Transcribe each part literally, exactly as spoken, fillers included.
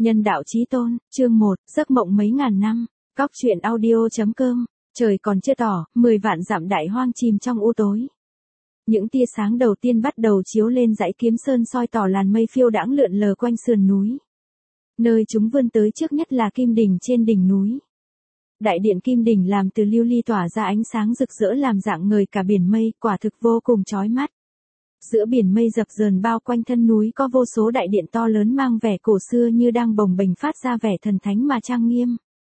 Nhân đạo chí tôn, chương một, giấc mộng mấy ngàn năm, cóc truyện audio.com, trời còn chưa tỏ, mười vạn dặm đại hoang chìm trong u tối. Những tia sáng đầu tiên bắt đầu chiếu lên dãy Kiếm Sơn soi tỏ làn mây phiêu đãng lượn lờ quanh sườn núi. Nơi chúng vươn tới trước nhất là kim đỉnh trên đỉnh núi. Đại điện kim đỉnh làm từ lưu ly tỏa ra ánh sáng rực rỡ làm rạng ngời cả biển mây, quả thực vô cùng chói mắt. Giữa biển mây dập dờn bao quanh thân núi có vô số đại điện to lớn mang vẻ cổ xưa như đang bồng bềnh phát ra vẻ thần thánh mà trang nghiêm.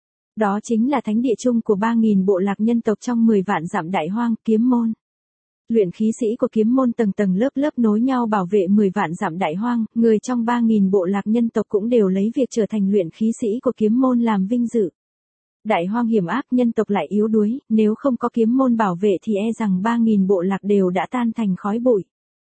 Đó chính là thánh địa chung của ba nghìn bộ lạc nhân tộc trong mười vạn dặm đại hoang, Kiếm môn. Luyện khí sĩ của Kiếm môn tầng tầng lớp lớp nối nhau bảo vệ mười vạn dặm đại hoang, người trong ba nghìn bộ lạc nhân tộc cũng đều lấy việc trở thành luyện khí sĩ của Kiếm môn làm vinh dự. Đại hoang hiểm ác, nhân tộc lại yếu đuối, nếu không có Kiếm môn bảo vệ thì e rằng ba nghìn bộ lạc đều đã tan thành khói bụi.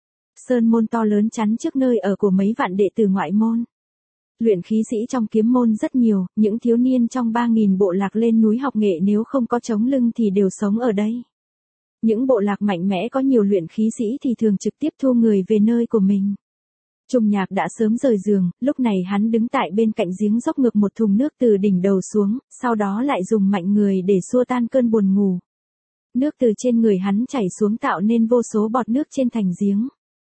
Sơn môn to lớn chắn trước nơi ở của mấy vạn đệ tử ngoại môn. Luyện khí sĩ trong Kiếm môn rất nhiều, những thiếu niên trong ba nghìn bộ lạc lên núi học nghệ nếu không có chống lưng thì đều sống ở đây. Những bộ lạc mạnh mẽ có nhiều luyện khí sĩ thì thường trực tiếp thu người về nơi của mình. Trùng Nhạc đã sớm rời giường, lúc này hắn đứng tại bên cạnh giếng dốc ngược một thùng nước từ đỉnh đầu xuống, sau đó lại dùng mạnh người để xua tan cơn buồn ngủ. Nước từ trên người hắn chảy xuống tạo nên vô số bọt nước trên thành giếng.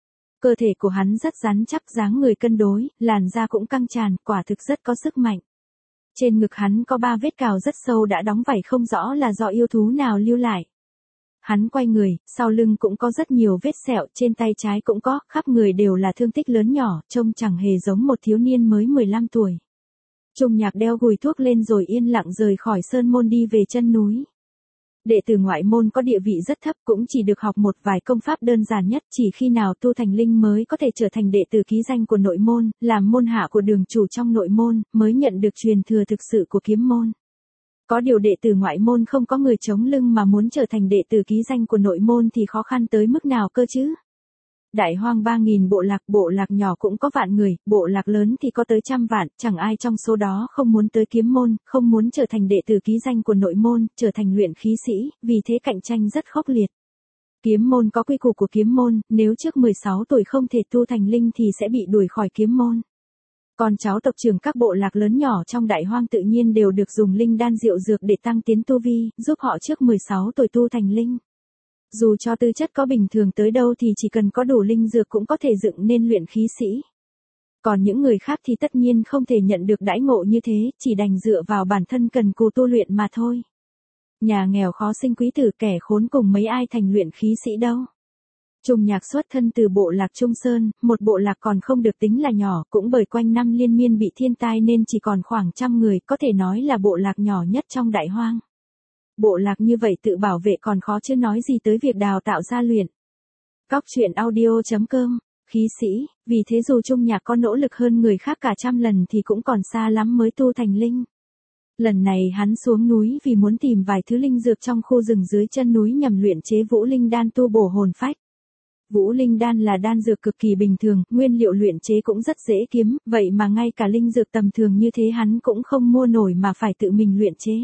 Cơ thể của hắn rất rắn chắc, dáng người cân đối, làn da cũng căng tràn, quả thực rất có sức mạnh. Trên ngực hắn có ba vết cào rất sâu đã đóng vảy không rõ là do yêu thú nào lưu lại. Hắn quay người, sau lưng cũng có rất nhiều vết sẹo, trên tay trái cũng có, khắp người đều là thương tích lớn nhỏ, trông chẳng hề giống một thiếu niên mới mười lăm tuổi. Trùng Nhạc đeo gùi thuốc lên rồi yên lặng rời khỏi sơn môn đi về chân núi. Đệ tử ngoại môn có địa vị rất thấp, cũng chỉ được học một vài công pháp đơn giản nhất, chỉ khi nào tu thành linh mới có thể trở thành đệ tử ký danh của nội môn, làm môn hạ của đường chủ trong nội môn, mới nhận được truyền thừa thực sự của Kiếm môn. Có điều đệ tử ngoại môn không có người chống lưng mà muốn trở thành đệ tử ký danh của nội môn thì khó khăn tới mức nào cơ chứ? Đại hoang ba nghìn bộ lạc, bộ lạc nhỏ cũng có vạn người, bộ lạc lớn thì có tới trăm vạn, chẳng ai trong số đó không muốn tới Kiếm môn, không muốn trở thành đệ tử ký danh của nội môn, trở thành luyện khí sĩ, vì thế cạnh tranh rất khốc liệt. Kiếm môn có quy củ của Kiếm môn, nếu trước mười sáu tuổi không thể tu thành linh thì sẽ bị đuổi khỏi Kiếm môn. Con cháu tộc trưởng các bộ lạc lớn nhỏ trong đại hoang tự nhiên đều được dùng linh đan diệu dược để tăng tiến tu vi, giúp họ trước mười sáu tuổi tu thành linh. Dù cho tư chất có bình thường tới đâu thì chỉ cần có đủ linh dược cũng có thể dựng nên luyện khí sĩ. Còn những người khác thì tất nhiên không thể nhận được đãi ngộ như thế, chỉ đành dựa vào bản thân cần cù tu luyện mà thôi. Nhà nghèo khó sinh quý tử, kẻ khốn cùng mấy ai thành luyện khí sĩ đâu. Trùng Nhạc xuất thân từ bộ lạc Trung Sơn, một bộ lạc còn không được tính là nhỏ, cũng bởi quanh năm liên miên bị thiên tai nên chỉ còn khoảng trăm người, có thể nói là bộ lạc nhỏ nhất trong đại hoang. Bộ lạc như vậy tự bảo vệ còn khó chứ nói gì tới việc đào tạo ra luyện. Cóc truyện audio.com, khí sĩ, vì thế dù Trùng Nhạc có nỗ lực hơn người khác cả trăm lần thì cũng còn xa lắm mới tu thành linh. Lần này hắn xuống núi vì muốn tìm vài thứ linh dược trong khu rừng dưới chân núi nhằm luyện chế Vũ Linh đan tu bổ hồn phách. Vũ Linh đan là đan dược cực kỳ bình thường, nguyên liệu luyện chế cũng rất dễ kiếm, vậy mà ngay cả linh dược tầm thường như thế hắn cũng không mua nổi mà phải tự mình luyện chế.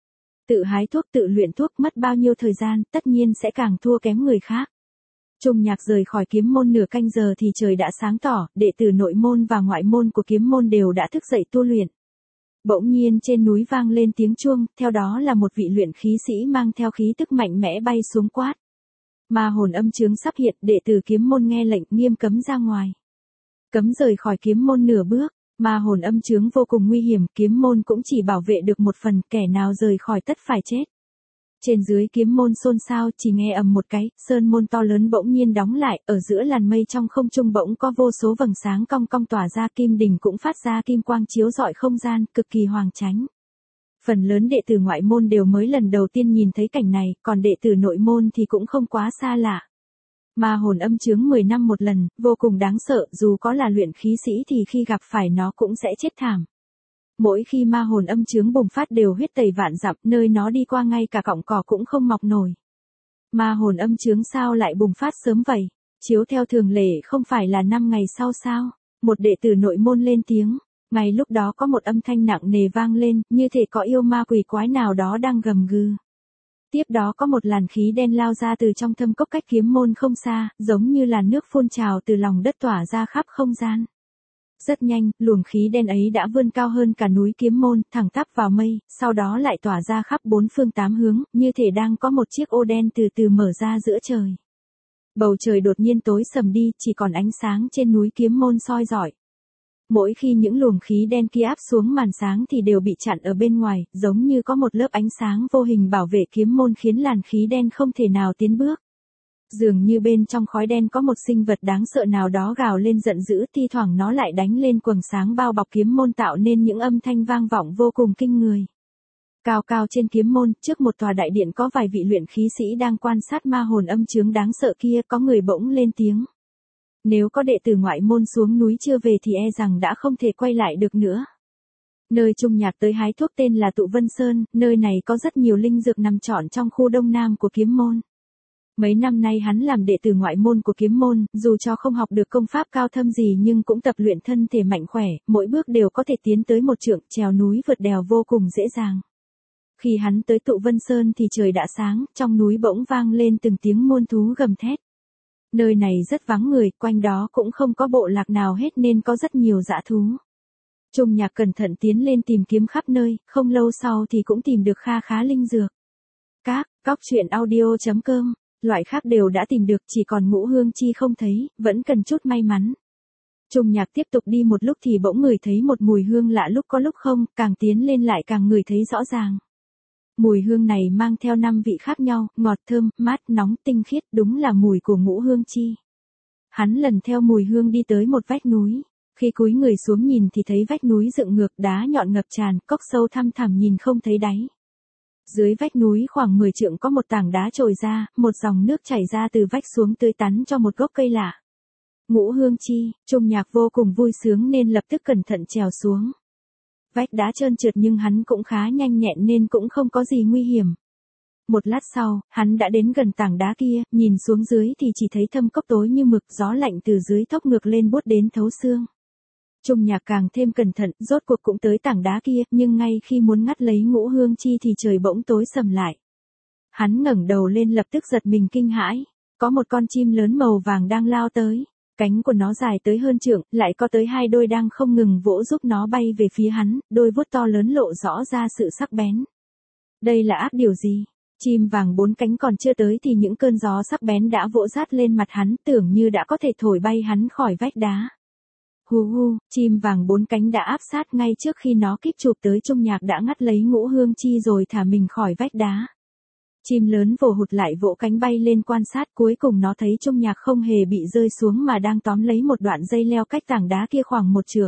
Tự hái thuốc tự luyện thuốc mất bao nhiêu thời gian, tất nhiên sẽ càng thua kém người khác. Trùng Nhạc rời khỏi Kiếm môn nửa canh giờ thì trời đã sáng tỏ, đệ tử nội môn và ngoại môn của Kiếm môn đều đã thức dậy tu luyện. Bỗng nhiên trên núi vang lên tiếng chuông, theo đó là một vị luyện khí sĩ mang theo khí tức mạnh mẽ bay xuống quát. Ma hồn âm chướng sắp hiện, đệ tử Kiếm môn nghe lệnh nghiêm cấm ra ngoài. Cấm rời khỏi Kiếm môn nửa bước, ma hồn âm chướng vô cùng nguy hiểm, Kiếm môn cũng chỉ bảo vệ được một phần, kẻ nào rời khỏi tất phải chết. Trên dưới Kiếm môn xôn xao, chỉ nghe ầm một cái, sơn môn to lớn bỗng nhiên đóng lại, ở giữa làn mây trong không trung bỗng có vô số vầng sáng cong cong tỏa ra, kim đỉnh cũng phát ra kim quang chiếu rọi không gian, cực kỳ hoàng chánh. Phần lớn đệ tử ngoại môn đều mới lần đầu tiên nhìn thấy cảnh này, còn đệ tử nội môn thì cũng không quá xa lạ. Ma hồn âm chướng mười năm một lần, vô cùng đáng sợ, dù có là luyện khí sĩ thì khi gặp phải nó cũng sẽ chết thảm. Mỗi khi ma hồn âm chướng bùng phát đều huyết tẩy vạn dặm, nơi nó đi qua ngay cả cọng cỏ cũng không mọc nổi. Ma hồn âm chướng sao lại bùng phát sớm vậy? Chiếu theo thường lệ không phải là năm ngày sau sao? Một đệ tử nội môn lên tiếng. Ngay lúc đó có một âm thanh nặng nề vang lên, như thể có yêu ma quỷ quái nào đó đang gầm gừ. Tiếp đó có một làn khí đen lao ra từ trong thâm cốc cách Kiếm môn không xa, giống như làn nước phun trào từ lòng đất tỏa ra khắp không gian. Rất nhanh, luồng khí đen ấy đã vươn cao hơn cả núi Kiếm Môn, thẳng tắp vào mây, sau đó lại tỏa ra khắp bốn phương tám hướng, như thể đang có một chiếc ô đen từ từ mở ra giữa trời. Bầu trời đột nhiên tối sầm đi, chỉ còn ánh sáng trên núi Kiếm Môn soi rọi. Mỗi khi những luồng khí đen kia áp xuống màn sáng thì đều bị chặn ở bên ngoài, giống như có một lớp ánh sáng vô hình bảo vệ Kiếm Môn khiến làn khí đen không thể nào tiến bước. Dường như bên trong khói đen có một sinh vật đáng sợ nào đó gào lên giận dữ, thi thoảng nó lại đánh lên quầng sáng bao bọc Kiếm Môn tạo nên những âm thanh vang vọng vô cùng kinh người. Cao cao trên Kiếm Môn, trước một tòa đại điện có vài vị luyện khí sĩ đang quan sát ma hồn âm chướng đáng sợ kia, có người bỗng lên tiếng. Nếu có đệ tử ngoại môn xuống núi chưa về thì e rằng đã không thể quay lại được nữa. Nơi Trung Nhạc tới hái thuốc tên là Tụ Vân Sơn, nơi này có rất nhiều linh dược nằm trọn trong khu đông nam của Kiếm Môn. Mấy năm nay hắn làm đệ tử ngoại môn của Kiếm Môn, dù cho không học được công pháp cao thâm gì nhưng cũng tập luyện thân thể mạnh khỏe, mỗi bước đều có thể tiến tới một trượng, trèo núi vượt đèo vô cùng dễ dàng. Khi hắn tới Tụ Vân Sơn thì trời đã sáng, trong núi bỗng vang lên từng tiếng muôn thú gầm thét. Nơi này rất vắng người, quanh đó cũng không có bộ lạc nào hết nên có rất nhiều dã thú. Trung Nhạc cẩn thận tiến lên tìm kiếm khắp nơi, không lâu sau thì cũng tìm được kha khá linh dược. Các, cóc truyện audio chấm com, loại khác đều đã tìm được, chỉ còn Ngũ Hương Chi không thấy, vẫn cần chút may mắn. Trung Nhạc tiếp tục đi một lúc thì bỗng ngửi thấy một mùi hương lạ lúc có lúc không, càng tiến lên lại càng ngửi thấy rõ ràng. Mùi hương này mang theo năm vị khác nhau, ngọt thơm, mát, nóng, tinh khiết, đúng là mùi của Ngũ Hương Chi. Hắn lần theo mùi hương đi tới một vách núi. Khi cúi người xuống nhìn thì thấy vách núi dựng ngược, đá nhọn ngập tràn, cốc sâu thăm thẳm nhìn không thấy đáy. Dưới vách núi khoảng mười trượng có một tảng đá trồi ra, một dòng nước chảy ra từ vách xuống tưới tắn cho một gốc cây lạ. Ngũ Hương Chi, Trung Nhạc vô cùng vui sướng nên lập tức cẩn thận trèo xuống. Vách đá trơn trượt nhưng hắn cũng khá nhanh nhẹn nên cũng không có gì nguy hiểm. Một lát sau, hắn đã đến gần tảng đá kia, nhìn xuống dưới thì chỉ thấy thâm cốc tối như mực, gió lạnh từ dưới thốc ngược lên buốt đến thấu xương. Trung Nhạc càng thêm cẩn thận, rốt cuộc cũng tới tảng đá kia, nhưng ngay khi muốn ngắt lấy Ngũ Hương Chi thì trời bỗng tối sầm lại. Hắn ngẩng đầu lên lập tức giật mình kinh hãi, có một con chim lớn màu vàng đang lao tới. Cánh của nó dài tới hơn trượng, lại có tới hai đôi đang không ngừng vỗ giúp nó bay về phía hắn, đôi vuốt to lớn lộ rõ ra sự sắc bén. Đây là ác điều gì? Chim vàng bốn cánh còn chưa tới thì những cơn gió sắc bén đã vỗ rát lên mặt hắn, tưởng như đã có thể thổi bay hắn khỏi vách đá. Hù hù, chim vàng bốn cánh đã áp sát ngay trước khi nó kích chụp tới. Trung Nhạc đã ngắt lấy Ngũ Hương Chi rồi thả mình khỏi vách đá. Chim lớn vồ hụt lại vỗ cánh bay lên quan sát, cuối cùng nó thấy Trung Nhạc không hề bị rơi xuống mà đang tóm lấy một đoạn dây leo cách tảng đá kia khoảng một trượng.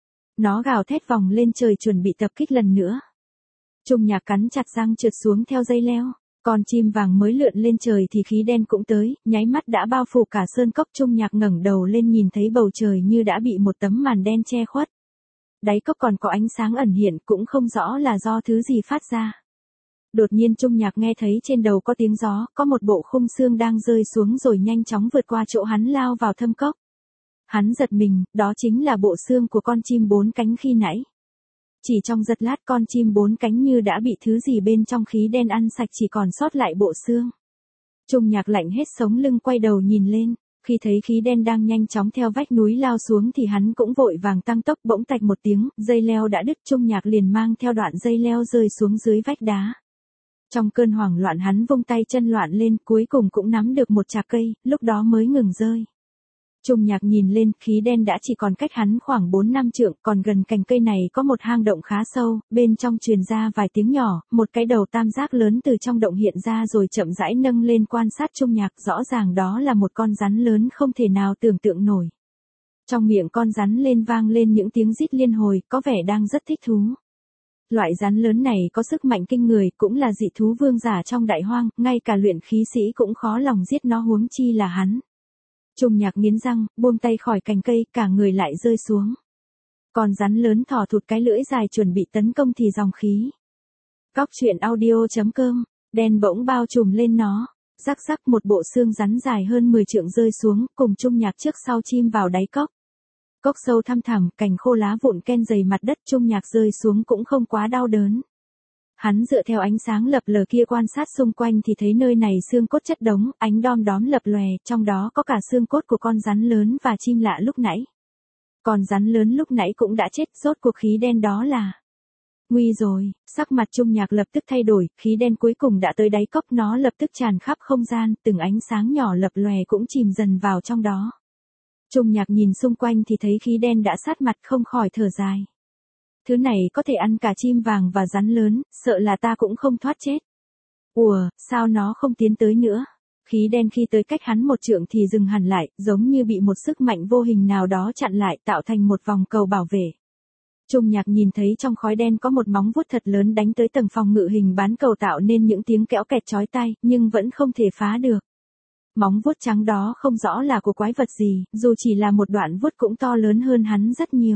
Nó gào thét vòng lên trời chuẩn bị tập kích lần nữa. Trung Nhạc cắn chặt răng trượt xuống theo dây leo. Con chim vàng mới lượn lên trời thì khí đen cũng tới, nháy mắt đã bao phủ cả sơn cốc. Trung Nhạc ngẩng đầu lên nhìn thấy bầu trời như đã bị một tấm màn đen che khuất. Đáy cốc còn có ánh sáng ẩn hiện, cũng không rõ là do thứ gì phát ra. Đột nhiên Trung Nhạc nghe thấy trên đầu có tiếng gió, có một bộ khung xương đang rơi xuống rồi nhanh chóng vượt qua chỗ hắn lao vào thâm cốc. Hắn giật mình, đó chính là bộ xương của con chim bốn cánh khi nãy. Chỉ trong giật lát con chim bốn cánh như đã bị thứ gì bên trong khí đen ăn sạch, chỉ còn sót lại bộ xương. Trung Nhạc lạnh hết sống lưng quay đầu nhìn lên, khi thấy khí đen đang nhanh chóng theo vách núi lao xuống thì hắn cũng vội vàng tăng tốc, bỗng tạch một tiếng, dây leo đã đứt. Trung Nhạc liền mang theo đoạn dây leo rơi xuống dưới vách đá. Trong cơn hoảng loạn hắn vung tay chân loạn lên, cuối cùng cũng nắm được một chạc cây, lúc đó mới ngừng rơi. Trung Nhạc nhìn lên, khí đen đã chỉ còn cách hắn khoảng bốn năm trượng, còn gần cành cây này có một hang động khá sâu, bên trong truyền ra vài tiếng nhỏ, một cái đầu tam giác lớn từ trong động hiện ra rồi chậm rãi nâng lên quan sát Trung Nhạc, rõ ràng đó là một con rắn lớn không thể nào tưởng tượng nổi. Trong miệng con rắn lên vang lên những tiếng rít liên hồi, có vẻ đang rất thích thú. Loại rắn lớn này có sức mạnh kinh người, cũng là dị thú vương giả trong đại hoang, ngay cả luyện khí sĩ cũng khó lòng giết nó, huống chi là hắn. Trung Nhạc nghiến răng, buông tay khỏi cành cây, cả người lại rơi xuống. Con rắn lớn thò thụt cái lưỡi dài chuẩn bị tấn công thì dòng khí. Cóc truyện audio chấm com, đen bỗng bao trùm lên nó. Rắc rắc, một bộ xương rắn dài hơn mười trượng rơi xuống, cùng Trung Nhạc trước sau chim vào đáy cốc. Cốc sâu thăm thẳm, cành khô lá vụn ken dày mặt đất. Trung Nhạc rơi xuống cũng không quá đau đớn. Hắn dựa theo ánh sáng lập lờ kia quan sát xung quanh thì thấy nơi này xương cốt chất đống, ánh đom đóm lập lòe, trong đó có cả xương cốt của con rắn lớn và chim lạ lúc nãy. Còn rắn lớn lúc nãy cũng đã chết, rốt cuộc khí đen đó là... Nguy rồi, sắc mặt Trung Nhạc lập tức thay đổi, khí đen cuối cùng đã tới đáy cốc, nó lập tức tràn khắp không gian, từng ánh sáng nhỏ lập lòe cũng chìm dần vào trong đó. Trung Nhạc nhìn xung quanh thì thấy khí đen đã sát mặt, không khỏi thở dài. Thứ này có thể ăn cả chim vàng và rắn lớn, sợ là ta cũng không thoát chết. Ủa, sao nó không tiến tới nữa? Khí đen khi tới cách hắn một trượng thì dừng hẳn lại, giống như bị một sức mạnh vô hình nào đó chặn lại, tạo thành một vòng cầu bảo vệ. Trung Nhạc nhìn thấy trong khói đen có một móng vuốt thật lớn đánh tới tầng phòng ngự hình bán cầu, tạo nên những tiếng kẽo kẹt chói tai, nhưng vẫn không thể phá được. Móng vuốt trắng đó không rõ là của quái vật gì, dù chỉ là một đoạn vuốt cũng to lớn hơn hắn rất nhiều.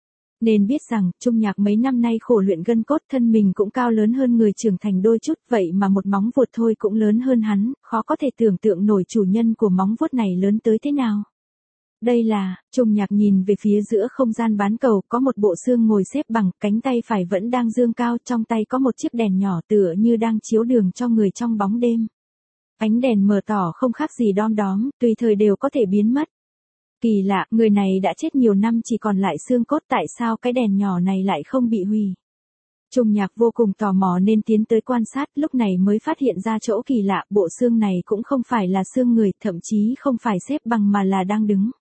Nên biết rằng, Trung Nhạc mấy năm nay khổ luyện gân cốt, thân mình cũng cao lớn hơn người trưởng thành đôi chút, vậy mà một móng vuốt thôi cũng lớn hơn hắn, khó có thể tưởng tượng nổi chủ nhân của móng vuốt này lớn tới thế nào. Đây là, Trung Nhạc nhìn về phía giữa không gian bán cầu, có một bộ xương ngồi xếp bằng, cánh tay phải vẫn đang giương cao, trong tay có một chiếc đèn nhỏ tựa như đang chiếu đường cho người trong bóng đêm. Ánh đèn mờ tỏ không khác gì đom đóm, tùy thời đều có thể biến mất. Kỳ lạ, người này đã chết nhiều năm chỉ còn lại xương cốt, tại sao cái đèn nhỏ này lại không bị hủy? Trung Nhạc vô cùng tò mò nên tiến tới quan sát, lúc này mới phát hiện ra chỗ kỳ lạ, bộ xương này cũng không phải là xương người, thậm chí không phải xếp bằng mà là đang đứng.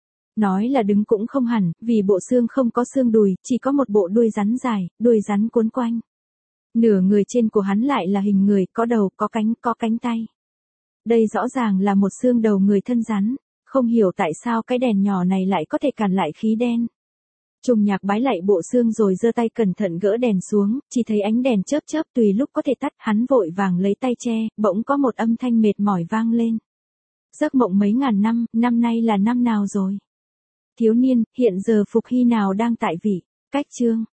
Nói là đứng cũng không hẳn, vì bộ xương không có xương đùi, chỉ có một bộ đuôi rắn dài, đuôi rắn cuốn quanh. Nửa người trên của hắn lại là hình người, có đầu, có cánh, có cánh tay. Đây rõ ràng là một xương đầu người thân rắn, không hiểu tại sao cái đèn nhỏ này lại có thể cản lại khí đen. Trung Nhạc bái lạy bộ xương rồi giơ tay cẩn thận gỡ đèn xuống, chỉ thấy ánh đèn chớp chớp tùy lúc có thể tắt, hắn vội vàng lấy tay che, bỗng có một âm thanh mệt mỏi vang lên. Giấc mộng mấy ngàn năm, năm nay là năm nào rồi? Thiếu niên, hiện giờ Phục Hy nào đang tại vị? Cách chương